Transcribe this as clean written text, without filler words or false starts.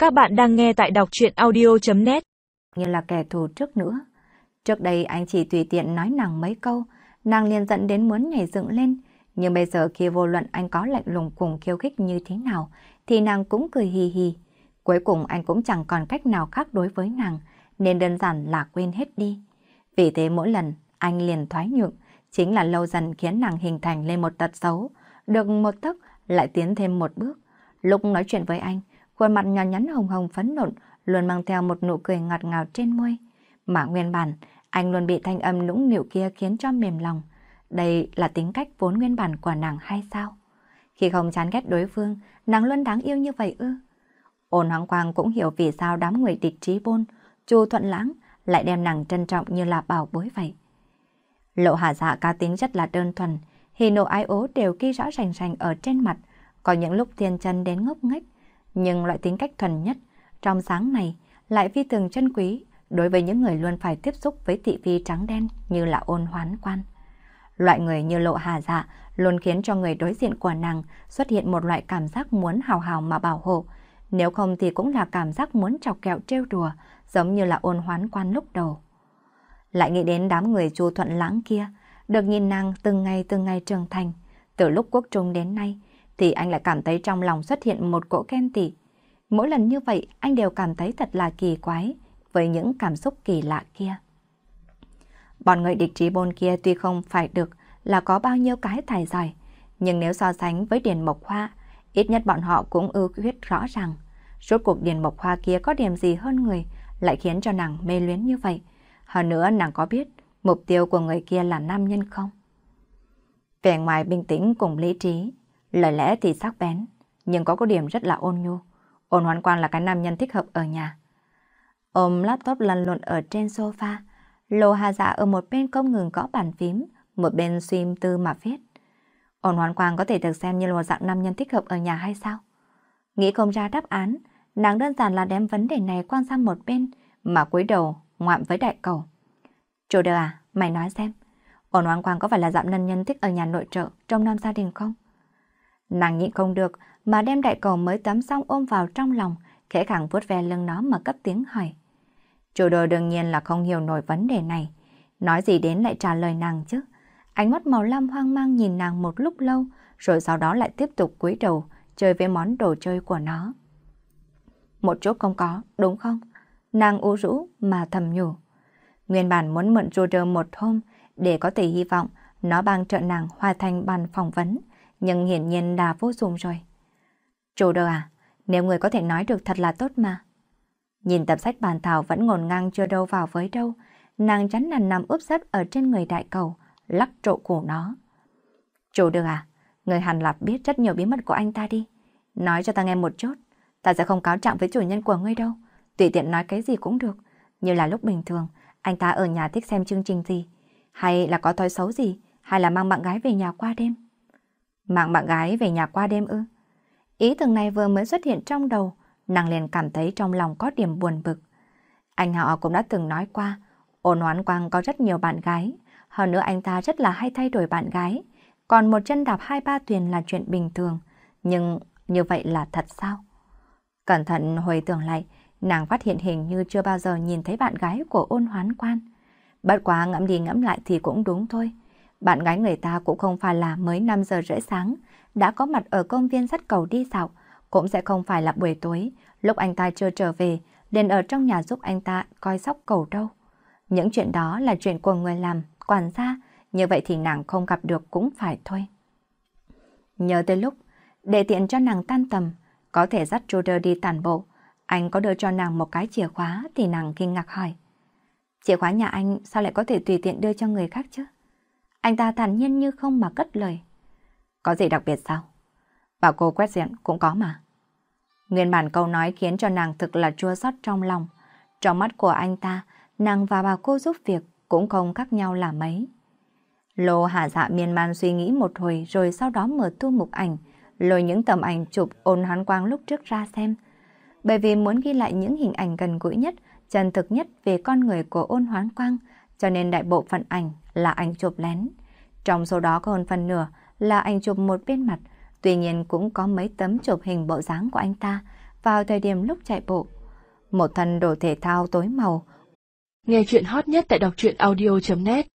Các bạn đang nghe tại đọc truyện audio.net. Như là kẻ thù trước nữa. Trước đây anh chỉ tùy tiện nói nàng mấy câu, nàng liền dẫn đến muốn nhảy dựng lên. Nhưng bây giờ khi vô luận anh có lạnh lùng cùng khiêu khích như thế nào, thì nàng cũng cười hì hì. Cuối cùng anh cũng chẳng còn cách nào khác đối với nàng, nên đơn giản là quên hết đi. Vì thế mỗi lần anh liền thoái nhượng, chính là lâu dần khiến nàng hình thành lên một tật xấu, được một tấc lại tiến thêm một bước. Lúc nói chuyện với anh, khuôn mặt nhỏ nhắn hồng hồng phấn nộn, luôn mang theo một nụ cười ngọt ngào trên môi. Mà nguyên bản, anh luôn bị thanh âm nũng nịu kia khiến cho mềm lòng. Đây là tính cách vốn nguyên bản của nàng hay sao? Khi không chán ghét đối phương, nàng luôn đáng yêu như vậy ư? Ôn Hoáng Quang cũng hiểu vì sao đám người địch Trí Bôn, Chu Thuận Lãng lại đem nàng trân trọng như là bảo bối vậy. Lộ Hà Dạ cá tính rất là đơn thuần, hỉ nộ ái ố đều ghi rõ rành rành ở trên mặt, có những lúc thiên chân đến ngốc nghếch, nhưng loại tính cách thuần nhất, trong sáng này lại phi thường chân quý đối với những người luôn phải tiếp xúc với thị phi trắng đen như là Ôn Hoán Quan. Loại người như Lộ Hà Dạ luôn khiến cho người đối diện của nàng xuất hiện một loại cảm giác muốn hào hào mà bảo hộ, nếu không thì cũng là cảm giác muốn chọc kẹo trêu đùa, giống như là Ôn Hoán Quan lúc đầu. Lại nghĩ đến đám người Chu Thuận Lãng kia, được nhìn nàng từng ngày trưởng thành, từ lúc quốc trung đến nay, thì anh lại cảm thấy trong lòng xuất hiện một cỗ ghen tị. Mỗi lần như vậy anh đều cảm thấy thật là kỳ quái với những cảm xúc kỳ lạ kia. Bọn người địch Trí Bôn kia tuy không phải được là có bao nhiêu cái tài giỏi, nhưng nếu so sánh với Điền Mộc Hoa, ít nhất bọn họ cũng ưu huyết rõ ràng. Rốt cuộc Điền Mộc Hoa kia có điểm gì hơn người lại khiến cho nàng mê luyến như vậy? Hơn nữa nàng có biết mục tiêu của người kia là nam nhân không? Vẻ ngoài bình tĩnh cùng lý trí, lời lẽ thì sắc bén, nhưng có điểm rất là ôn nhu. Ôn Hoán Quang là cái nam nhân thích hợp ở nhà. Ôm laptop lăn lộn ở trên sofa, Lộ Hà Dạ ở một bên không ngừng gõ bàn phím, một bên suy tư mà viết. Ôn Hoán Quang có thể được xem như là dạng nam nhân thích hợp ở nhà hay sao? Nghĩ không ra đáp án, nàng đơn giản là đem vấn đề này quăng sang một bên, mà cúi đầu ngoạm với đại cầu. Chủ đời à, mày nói xem, Ôn Hoán Quang có phải là dạng nam nhân thích ở nhà nội trợ trong năm gia đình không? Nàng nhịn không được mà đem đại cầu mới tắm xong ôm vào trong lòng, khẽ khàng vuốt ve lưng nó mà cất tiếng hỏi. Chủ đồ đương nhiên là không hiểu nổi vấn đề này, nói gì đến lại trả lời nàng chứ. Ánh mắt màu lam hoang mang nhìn nàng một lúc lâu, rồi sau đó lại tiếp tục cúi đầu chơi với món đồ chơi của nó. Một chút không có, đúng không? Nàng u rũ mà thầm nhủ. Nguyên bản muốn mượn Juder một hôm để có thể hy vọng nó bằng trợ nàng hoàn thành bàn phỏng vấn, nhưng hiển nhiên đã vô dụng rồi. Juder à, nếu người có thể nói được thật là tốt mà. Nhìn tập sách bàn thảo vẫn ngổn ngang chưa đâu vào với đâu, nàng chán nản nằm úp sấp ở trên người đại cầu, lắc trộ cổ nó. Juder à, người hẳn là biết rất nhiều bí mật của anh ta đi. Nói cho ta nghe một chút, ta sẽ không cáo trạng với chủ nhân của ngươi đâu. Tùy tiện nói cái gì cũng được, như là lúc bình thường, anh ta ở nhà thích xem chương trình gì, hay là có thói xấu gì, hay là mang bạn gái về nhà qua đêm. Mang bạn gái về nhà qua đêm ư? Ý tưởng này vừa mới xuất hiện trong đầu, nàng liền cảm thấy trong lòng có điểm buồn bực. Anh họ cũng đã từng nói qua, Ôn Hoán Quang có rất nhiều bạn gái, hơn nữa anh ta rất là hay thay đổi bạn gái, còn một chân đạp 2-3 thuyền là chuyện bình thường, nhưng như vậy là thật sao? Cẩn thận hồi tưởng lại, nàng phát hiện hình như chưa bao giờ nhìn thấy bạn gái của Ôn Hoán Quan. Bất quá ngẫm đi ngẫm lại thì cũng đúng thôi. Bạn gái người ta cũng không phải là mới 5 giờ rưỡi sáng đã có mặt ở công viên dắt cầu đi dạo, cũng sẽ không phải là buổi tối lúc anh ta chưa trở về liền ở trong nhà giúp anh ta coi sóc cầu đâu. Những chuyện đó là chuyện của người làm, quản gia, như vậy thì nàng không gặp được cũng phải thôi. Nhớ tới lúc để tiện cho nàng tan tầm, có thể dắt Juder đi tản bộ, anh có đưa cho nàng một cái chìa khóa thì nàng kinh ngạc hỏi. Chìa khóa nhà anh sao lại có thể tùy tiện đưa cho người khác chứ? Anh ta thản nhiên như không mà cất lời. Có gì đặc biệt sao? Bảo cô quét diện cũng có mà. Nguyên bản câu nói khiến cho nàng thực là chua xót trong lòng. Trong mắt của anh ta, nàng và bà cô giúp việc cũng không khác nhau là mấy. Lô Hà Dạ miên man suy nghĩ một hồi rồi sau đó mở tu mục ảnh, lôi những tấm ảnh chụp Ôn Hoán Quang lúc trước ra xem. Bởi vì muốn ghi lại những hình ảnh gần gũi nhất, chân thực nhất về con người của Ôn Hoán Quang, cho nên đại bộ phận ảnh là ảnh chụp lén. Trong số đó có hơn phần nửa là ảnh chụp một bên mặt, tuy nhiên cũng có mấy tấm chụp hình bộ dáng của anh ta vào thời điểm lúc chạy bộ. Một thân đồ thể thao tối màu. Nghe chuyện hot nhất tại đọc truyện audio.net